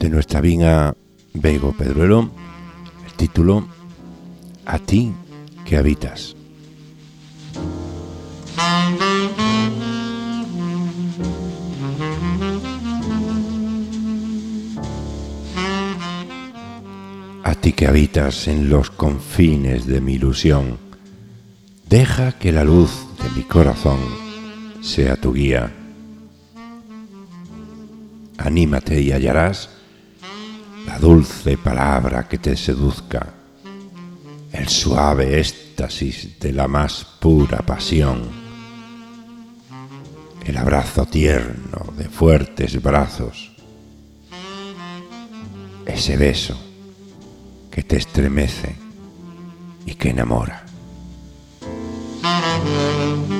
de nuestra viña Veigo Pedruelo, el título A ti que habitas. A ti que habitas en los confines de mi ilusión, deja que la luz de mi corazón sea tu guía. Anímate y hallarás la dulce palabra que te seduzca, el suave éxtasis de la más pura pasión, el abrazo tierno de fuertes brazos, ese beso que te estremece y que enamora.